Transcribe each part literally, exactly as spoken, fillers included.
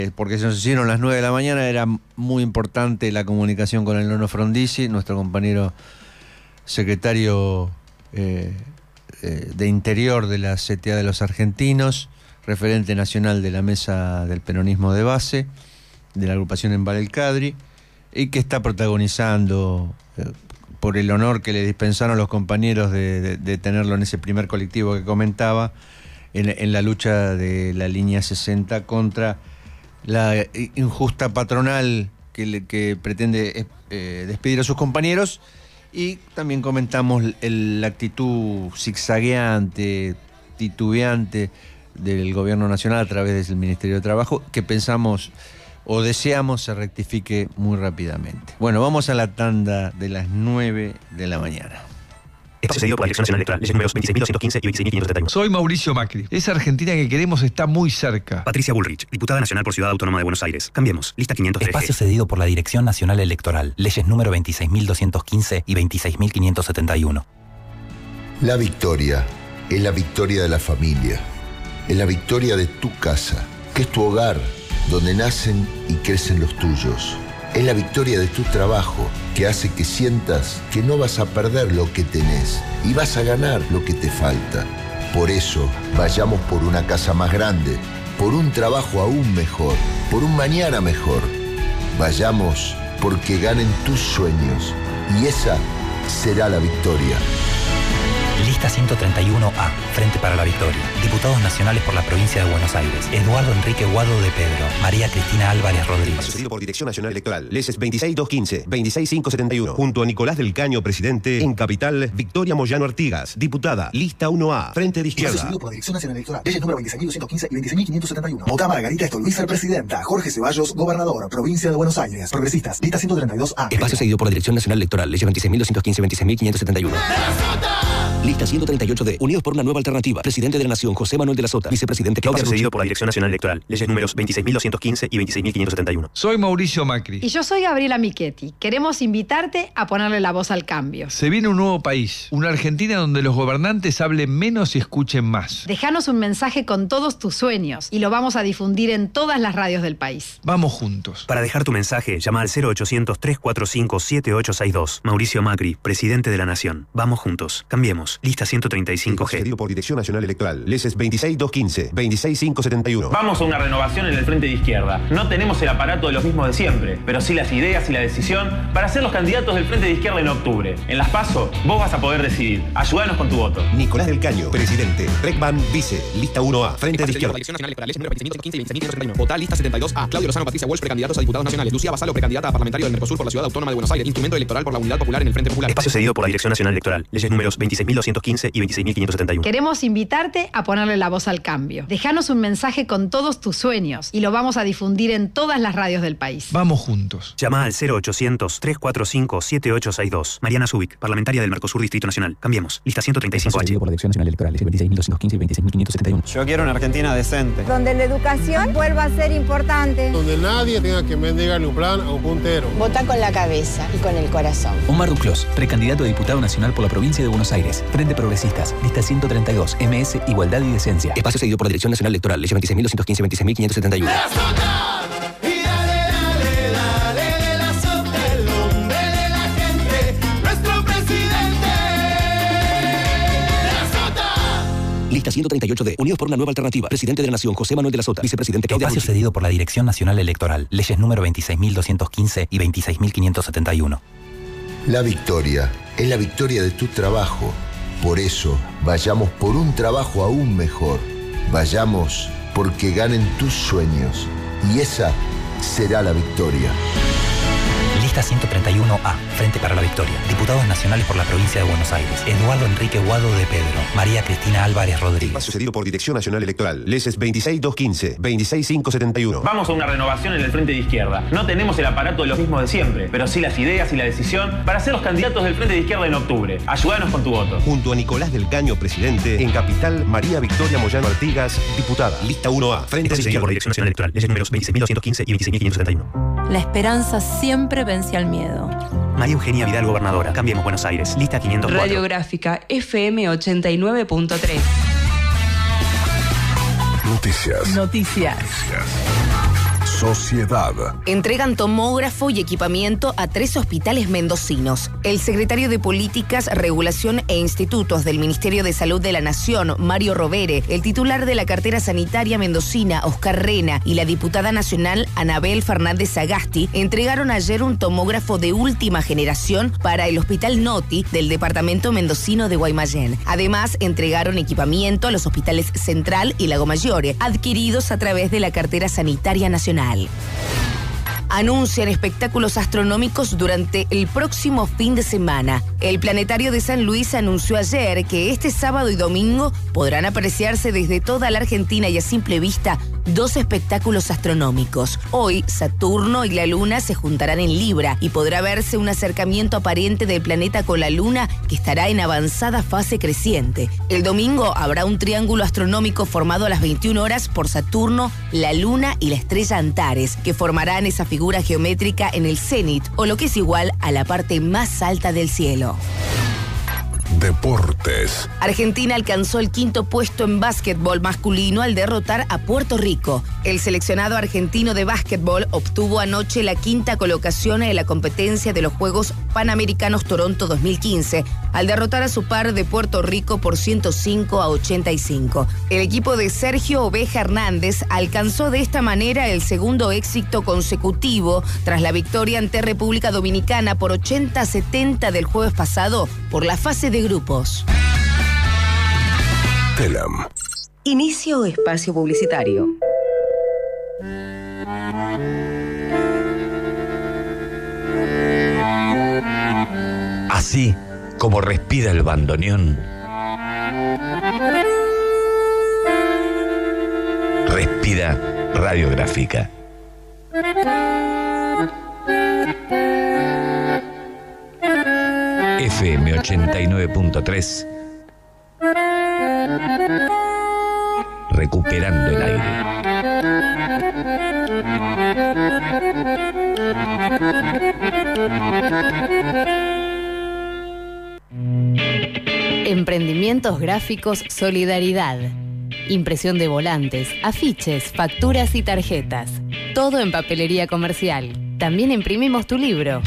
porque se nos hicieron las nueve de la mañana, era muy importante la comunicación con el Nono Frondizi, nuestro compañero secretario eh, eh, de Interior de la C T A de los Argentinos, referente nacional de la Mesa del Peronismo de Base, de la agrupación Embal el Cadri, y que está protagonizando, eh, por el honor que le dispensaron los compañeros de, de, de tenerlo en ese primer colectivo que comentaba, en, en la lucha de la línea sesenta contra la injusta patronal que, le, que pretende eh, despedir a sus compañeros. Y también comentamos el, la actitud zigzagueante, titubeante del gobierno nacional a través del Ministerio de Trabajo, que pensamos o deseamos se rectifique muy rápidamente. Bueno, vamos a la tanda de las nueve de la mañana. Espacio cedido por la Dirección Nacional Electoral, leyes números veintiséis mil doscientos quince y veintiséis mil quinientos setenta y uno. Soy Mauricio Macri. Esa Argentina que queremos está muy cerca. Patricia Bullrich, diputada nacional por Ciudad Autónoma de Buenos Aires. Cambiemos. Lista quinientos tres G. Espacio cedido por la Dirección Nacional Electoral, leyes número veintiséis mil doscientos quince y veintiséis mil quinientos setenta y uno. La victoria es la victoria de la familia. Es la victoria de tu casa, que es tu hogar, donde nacen y crecen los tuyos. Es la victoria de tu trabajo, que hace que sientas que no vas a perder lo que tenés y vas a ganar lo que te falta. Por eso, vayamos por una casa más grande, por un trabajo aún mejor, por un mañana mejor. Vayamos porque ganen tus sueños y esa será la victoria. Lista ciento treinta y uno A, Frente para la Victoria. Diputados nacionales por la provincia de Buenos Aires. Eduardo Enrique Guado de Pedro. María Cristina Álvarez Rodríguez. Sucedido por Dirección Nacional Electoral. Leyes veintiséis mil doscientos quince, veintiséis mil quinientos setenta y uno. Junto a Nicolás del Caño, presidente. En Capital, Victoria Moyano Artigas, diputada. Lista uno A, Frente de Izquierda. Sucedido por la Dirección Nacional Electoral. Leyes número veintiséis mil doscientos quince y veintiséis mil quinientos setenta y uno. Vota Margarita Estol, vicepresidenta. Jorge Ceballos, gobernador. Provincia de Buenos Aires. Progresistas. Lista ciento treinta y dos A. Espacio seguido por la Dirección Nacional Electoral. Leyes veintiséis mil doscientos quince, veintiséis mil quinientos setenta y uno. Lista ciento treinta y ocho D. Unidos por una nueva alternativa. Presidente de la Nación, José Manuel de la Sota. Vicepresidente Claudia Rucci. Seguido por la Dirección Nacional Electoral. Leyes números veintiséis mil doscientos quince y veintiséis mil quinientos setenta y uno. Soy Mauricio Macri. Y yo soy Gabriela Michetti. Queremos invitarte a ponerle la voz al cambio. Se viene un nuevo país. Una Argentina donde los gobernantes hablen menos y escuchen más. Dejanos un mensaje con todos tus sueños y lo vamos a difundir en todas las radios del país. Vamos juntos. Para dejar tu mensaje, llama al cero ochocientos, tres cuatro cinco, siete ocho seis dos. Mauricio Macri, presidente de la Nación. Vamos juntos. Cambiemos. Lista ciento treinta y cinco G. Pedido por Dirección Nacional Electoral. Leyes veintiséis mil doscientos quince, veintiséis mil quinientos setenta y uno. Vamos a una renovación en el frente de izquierda. No tenemos el aparato de los mismos de siempre, pero sí las ideas y la decisión para ser los candidatos del frente de izquierda en octubre. En las PASO, vos vas a poder decidir. Ayúdanos con tu voto. Nicolás del Caño, presidente. Reckman, vice. Lista uno A, Frente de Izquierda. Dirección Nacional Electoral. Leyes número veintiséis mil quince y veintiséis mil quinientos setenta y uno. Vota lista setenta y dos A. Claudio Lozano, Patricia Walsh, precandidatos a diputados nacionales. Lucía Basalo, precandidata a parlamentario del Mercosur por la Ciudad Autónoma de Buenos Aires. Instrumento electoral por la Unidad Popular en el Frente Popular. Espacio cedido por la Dirección Nacional Electoral. Leyes números veintiséis mil doscientos quince y veintiséis mil quinientos setenta y uno. Queremos invitarte a ponerle la voz al cambio. Dejanos un mensaje con todos tus sueños y lo vamos a difundir en todas las radios del país. Vamos juntos. Llama al cero ochocientos, tres cuatro cinco, siete ocho seis dos. Mariana Zubik, parlamentaria del Mercosur Distrito Nacional. Cambiemos. Lista ciento treinta y cinco H. Por la Dirección Nacional Electoral. Leyes veintiséis mil doscientos quince y veintiséis mil quinientos setenta y uno. Yo quiero una Argentina decente. Donde la educación vuelva a ser importante. Donde nadie tenga que mendigarle un plan a un puntero. Vota con la cabeza y con el corazón. Omar Duclos, precandidato a diputado nacional por la provincia de Buenos Aires. Frente Progresistas. Lista ciento treinta y dos. M S Igualdad y Decencia. Espacio seguido por la Dirección Nacional Electoral. Leyes veintiséis mil doscientos quince y veintiséis mil quinientos setenta y uno. Lista ciento treinta y ocho D. Unidos por una nueva alternativa. Presidente de la Nación, José Manuel de la Sota. Vicepresidente Claudia Espacio Rucci. cedido por la Dirección Nacional Electoral. Leyes número veintiséis mil doscientos quince y veintiséis mil quinientos setenta y uno. La victoria es la victoria de tu trabajo. Por eso, vayamos por un trabajo aún mejor. Vayamos porque ganen tus sueños. Y esa será la victoria. Lista ciento treinta y uno A, Frente para la Victoria. Diputados nacionales por la provincia de Buenos Aires. Eduardo Enrique Guado de Pedro. María Cristina Álvarez Rodríguez. Espacio cedido por Dirección Nacional Electoral. Leyes veintiséis mil doscientos quince, veintiséis mil quinientos setenta y uno. Vamos a una renovación en el frente de izquierda. No tenemos el aparato de los mismos de siempre, pero sí las ideas y la decisión para ser los candidatos del frente de izquierda en octubre. Ayúdanos con tu voto. Junto a Nicolás del Caño, presidente. En Capital, María Victoria Moyano Artigas, diputada. Lista uno A, Frente de Izquierda. Por Dirección Nacional Electoral. Leyes números veintiséis mil doscientos quince y veintiséis mil quinientos setenta y uno. La esperanza siempre vence al miedo. María Eugenia Vidal, gobernadora. Cambiemos Buenos Aires. Lista quinientos cuatro. Radiográfica F M ochenta y nueve punto tres. Noticias. Noticias. Sociedad. Entregan tomógrafo y equipamiento a tres hospitales mendocinos. El secretario de Políticas, Regulación e Institutos del Ministerio de Salud de la Nación, Mario Rovere, el titular de la cartera sanitaria mendocina, Oscar Rena, y la diputada nacional, Anabel Fernández Sagasti, entregaron ayer un tomógrafo de última generación para el Hospital Noti del departamento mendocino de Guaymallén. Además, entregaron equipamiento a los hospitales Central y Lago Maggiore, adquiridos a través de la cartera sanitaria nacional. Anuncian espectáculos astronómicos durante el próximo fin de semana. El Planetario de San Luis anunció ayer que este sábado y domingo podrán apreciarse desde toda la Argentina y a simple vista dos espectáculos astronómicos. Hoy, Saturno y la Luna se juntarán en Libra y podrá verse un acercamiento aparente del planeta con la Luna que estará en avanzada fase creciente. El domingo habrá un triángulo astronómico formado a las veintiuna horas por Saturno, la Luna y la estrella Antares, que formarán esa figura geométrica en el cenit, o lo que es igual a la parte más alta del cielo. Deportes. Argentina alcanzó el quinto puesto en básquetbol masculino al derrotar a Puerto Rico. El seleccionado argentino de básquetbol obtuvo anoche la quinta colocación en la competencia de los Juegos Panamericanos Toronto dos mil quince al derrotar a su par de Puerto Rico por ciento cinco a ochenta y cinco. El equipo de Sergio Oveja Hernández alcanzó de esta manera el segundo éxito consecutivo tras la victoria ante República Dominicana por ochenta a setenta del jueves pasado por la fase de grupos. Telam. Inicio espacio publicitario. Así como respira el bandoneón, respira Radiográfica. F M ochenta y nueve punto tres. Recuperando el aire. Emprendimientos gráficos Solidaridad. Impresión de volantes, afiches, facturas y tarjetas. Todo en papelería comercial. También imprimimos tu libro.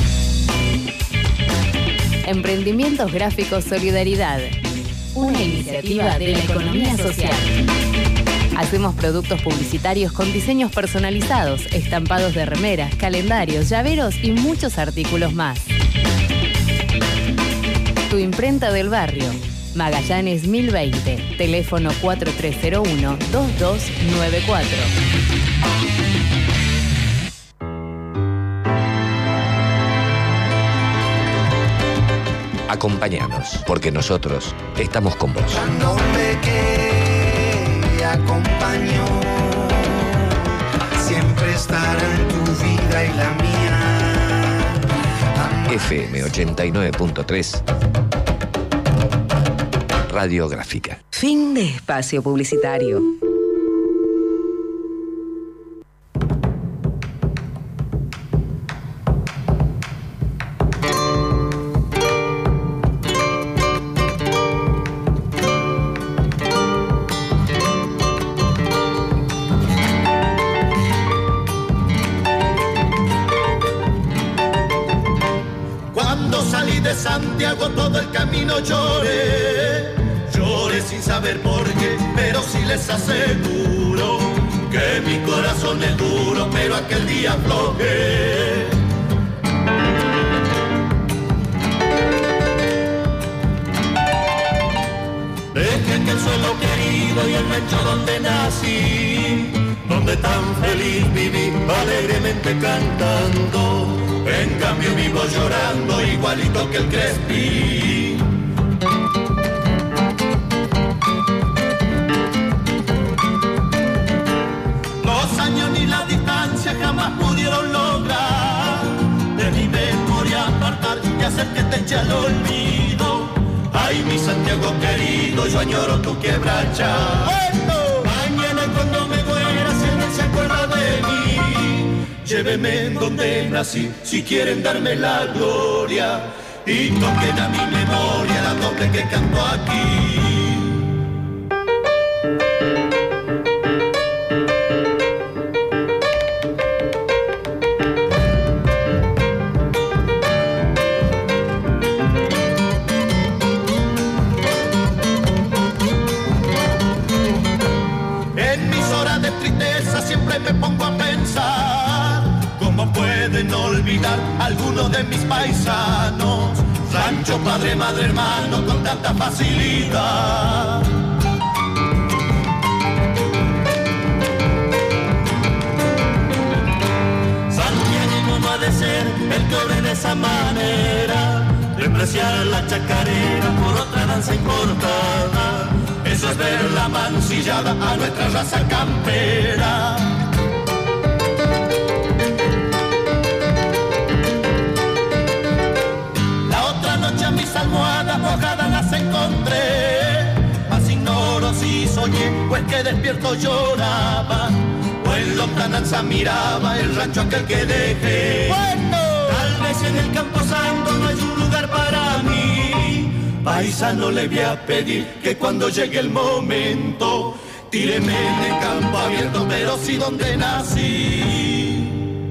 Emprendimientos gráficos Solidaridad. Una iniciativa de la economía social. Hacemos productos publicitarios con diseños personalizados, estampados de remeras, calendarios, llaveros y muchos artículos más. Tu imprenta del barrio. Magallanes mil veinte. Teléfono cuatro tres cero uno, dos dos nueve cuatro. Acompáñanos, porque nosotros estamos con vos. Cuando me quede acompañó, siempre estará en tu vida y la mía. F M ochenta y nueve punto tres. Radiográfica. Fin de espacio publicitario. Santiago todo el camino lloré, lloré sin saber por qué, pero sí les aseguro que mi corazón es duro, pero aquel día aflojé. Dejé que el suelo querido y el rancho donde nací, donde tan feliz viví, alegremente cantando. En cambio vivo llorando igualito que el Crespi. Los años ni la distancia jamás pudieron lograr de mi memoria apartar y hacer que te eche al olvido. Ay, mi Santiago querido, yo añoro tu quebracha. Bueno, mañana cuando me muera, si él se acuerda de mí, lléveme en donde nací, si quieren darme la gloria, y toquen a mi memoria la doble que canto aquí. pensar cómo pueden olvidar algunos de mis paisanos. Rancho, padre, madre, hermano, con tanta facilidad. Santiagueño no ha de ser el que obre de esa manera, despreciar la chacarera por otra danza importada. Eso es ver la mancillada a nuestra raza campera. La otra noche a mis almohadas mojadas las encontré, mas ignoro si soñé o es que despierto lloraba, o en lontananza miraba el rancho aquel que dejé. Bueno, tal vez en el campo santo no hay un lugar para mí. Paisano, le voy a pedir que cuando llegue el momento tíreme en el campo abierto, pero sí donde nací.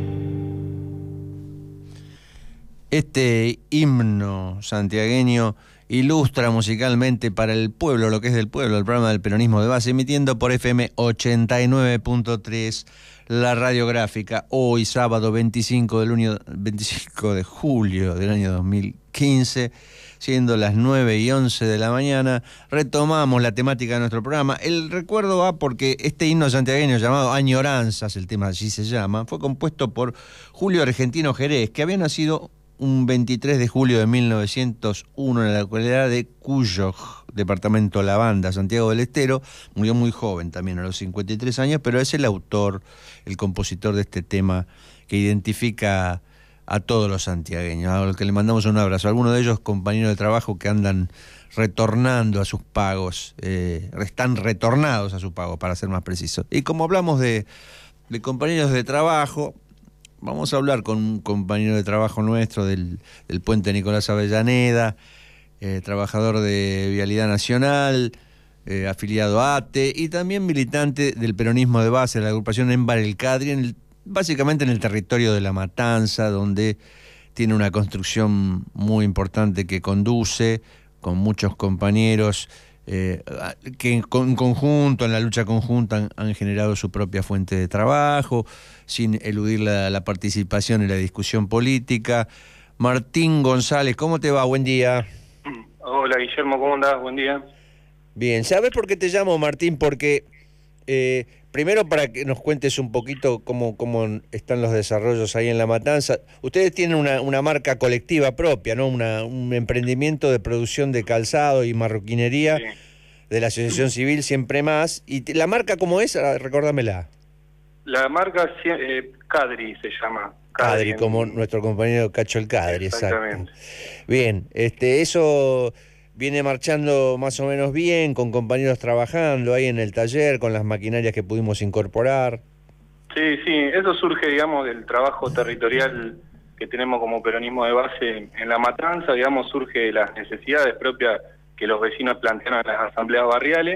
Este himno santiagueño ilustra musicalmente para el pueblo lo que es del pueblo, el programa del peronismo de base, emitiendo por F M ochenta y nueve punto tres la radiográfica. Hoy, sábado veinticinco de, lunes, veinticinco de julio del año dos mil quince, siendo las nueve y once de la mañana, retomamos la temática de nuestro programa. El recuerdo va porque este himno santiagueño llamado Añoranzas, el tema así se llama, fue compuesto por Julio Argentino Jerez, que había nacido un veintitrés de julio de mil novecientos uno en la localidad de Cuyo, departamento La Banda, Santiago del Estero. Murió muy joven también, a los cincuenta y tres años, pero es el autor, el compositor de este tema que identifica a todos los santiagueños, a los que le mandamos un abrazo. Algunos de ellos compañeros de trabajo que andan retornando a sus pagos, eh, están retornados a sus pagos, para ser más preciso. Y como hablamos de, de compañeros de trabajo, vamos a hablar con un compañero de trabajo nuestro del, del puente Nicolás Avellaneda, eh, trabajador de Vialidad Nacional, eh, afiliado a A T E y también militante del peronismo de base de la agrupación Émbar El Cadri, en el, básicamente en el territorio de La Matanza, donde tiene una construcción muy importante que conduce con muchos compañeros eh, que en conjunto, en la lucha conjunta, han, han generado su propia fuente de trabajo, sin eludir la, la participación en la discusión política. Martín González, ¿cómo te va? Buen día. Hola Guillermo, ¿cómo andás? Buen día. Bien, ¿sabes por qué te llamo, Martín? Porque eh, primero para que nos cuentes un poquito cómo, cómo están los desarrollos ahí en La Matanza. Ustedes tienen una, una marca colectiva propia, ¿no? Una, un emprendimiento de producción de calzado y marroquinería, sí, de la Asociación Civil Siempre Más. ¿Y la marca cómo es? Recuérdamela. La marca eh, Cadri se llama. Cadri, Cadri como en... nuestro compañero Cacho el Cadri, exactamente. Exacto. Bien, este, eso viene marchando más o menos bien, con compañeros trabajando ahí en el taller, con las maquinarias que pudimos incorporar. Sí, sí, eso surge, digamos, del trabajo territorial que tenemos como peronismo de base en La Matanza, digamos, surge de las necesidades propias que los vecinos plantearon en las asambleas barriales,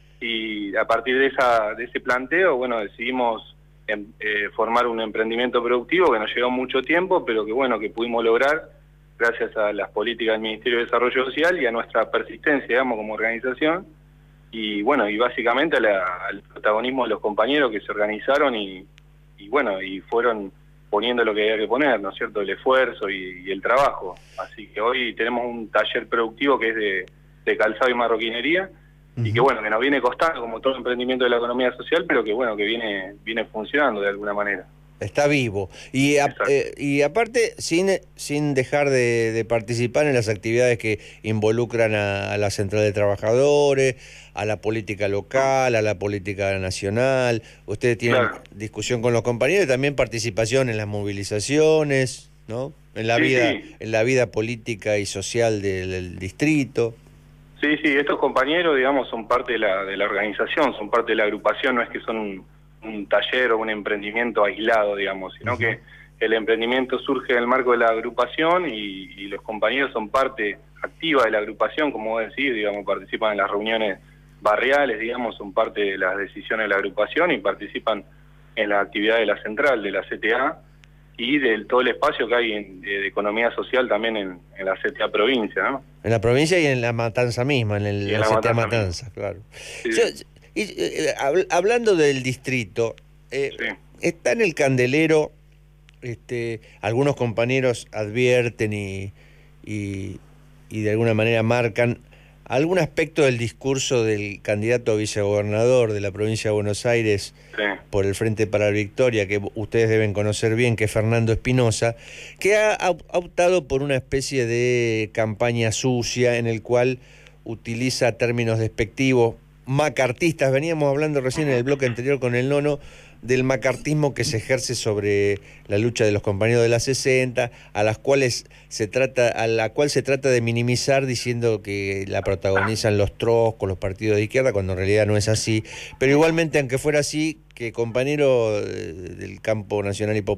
y a partir de esa de ese planteo, bueno, decidimos eh, formar un emprendimiento productivo que nos llevó mucho tiempo, pero que bueno, que pudimos lograr gracias a las políticas del Ministerio de Desarrollo Social y a nuestra persistencia, digamos, como organización, y bueno, y básicamente a la, al protagonismo de los compañeros que se organizaron y, y bueno, y fueron poniendo lo que había que poner, ¿no es cierto?, el esfuerzo y, y el trabajo. Así que hoy tenemos un taller productivo que es de, de calzado y marroquinería, y que bueno, que nos viene costando como todo emprendimiento de la economía social, pero que bueno, que viene viene funcionando de alguna manera. Está vivo. Y, a, eh, y aparte, sin, sin dejar de, de participar en las actividades que involucran a, a la Central de Trabajadores, a la política local, a la política nacional. Ustedes tienen claro. discusión con los compañeros y también participación en las movilizaciones, ¿no? En la, sí, vida, sí. en la vida política y social del, del distrito. Sí, sí, estos compañeros, digamos, son parte de la, de la organización, son parte de la agrupación, no es que son un, un taller o un emprendimiento aislado, digamos, sino uh-huh. que el emprendimiento surge en el marco de la agrupación y, y los compañeros son parte activa de la agrupación, como vos decís, digamos, participan en las reuniones barriales, digamos, son parte de las decisiones de la agrupación y participan en la actividad de la central, de la C T A, y de todo el espacio que hay en, de, de economía social también en, en la C T A provincia, ¿no? En la provincia y en La Matanza misma, en el, en la C C T A Matanza, Matanza claro. Sí. Yo, y, eh, hablando del distrito, eh, sí. está en el candelero. Este, algunos compañeros advierten y, y, y de alguna manera marcan algún aspecto del discurso del candidato a vicegobernador de la provincia de Buenos Aires, sí, por el Frente para la Victoria, que ustedes deben conocer bien, que es Fernando Espinosa, que ha, ha optado por una especie de campaña sucia en el cual utiliza términos despectivos, macartistas. Veníamos hablando recién en el bloque anterior con el Nono del macartismo que se ejerce sobre la lucha de los compañeros de la sesenta, a las cuales se trata, a la cual se trata de minimizar diciendo que la protagonizan los troscos, los partidos de izquierda, cuando en realidad no es así. Pero igualmente, aunque fuera así, que compañeros del campo nacional y popular